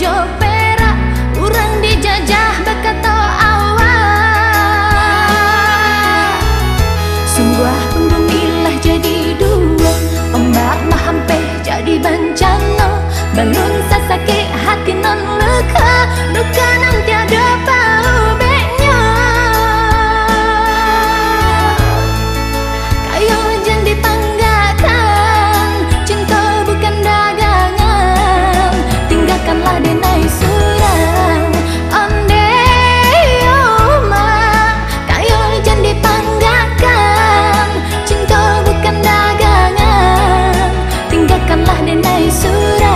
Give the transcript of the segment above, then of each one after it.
jo perak, urang dijajah berkata awak. Sungguh pun bumilah jadi dua, ombak mahampeh jadi bencana. Balun sasakit hati non luka, luka nan tiada paubeknya. Kayo jen dipanggakan, cinta bukan dagangan. Tinggalkanlah denai surang, onde oma. Kayo jen dipanggakan, cinta bukan dagangan. Tinggalkanlah denai surang.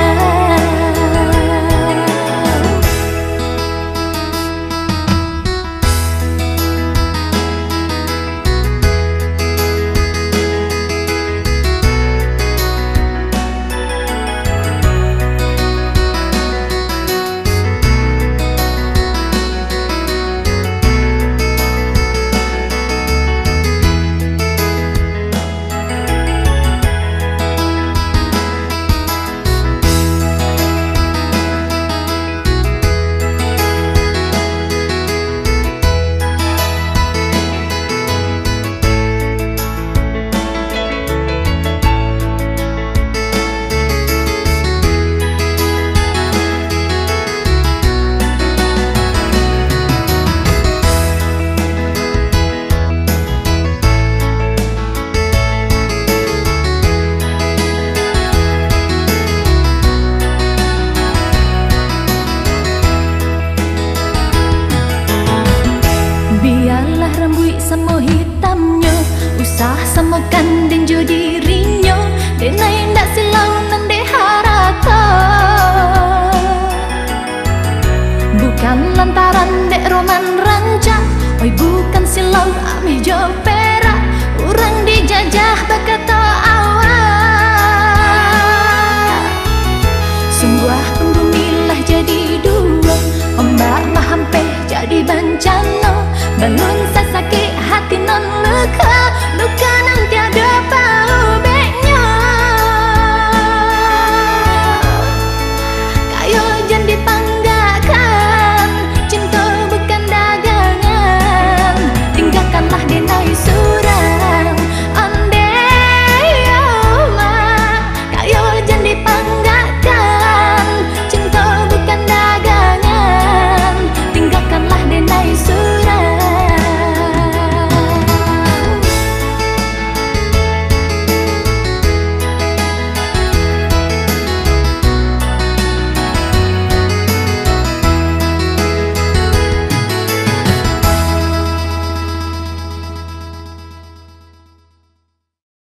Biarlah rambut sama hitamnya, usah samakan dan jo dirinya. Denai ndak silau nan de harata, bukan lantaran dek roman rancang. Oi bukan silau ameh jo perak, urang dijajah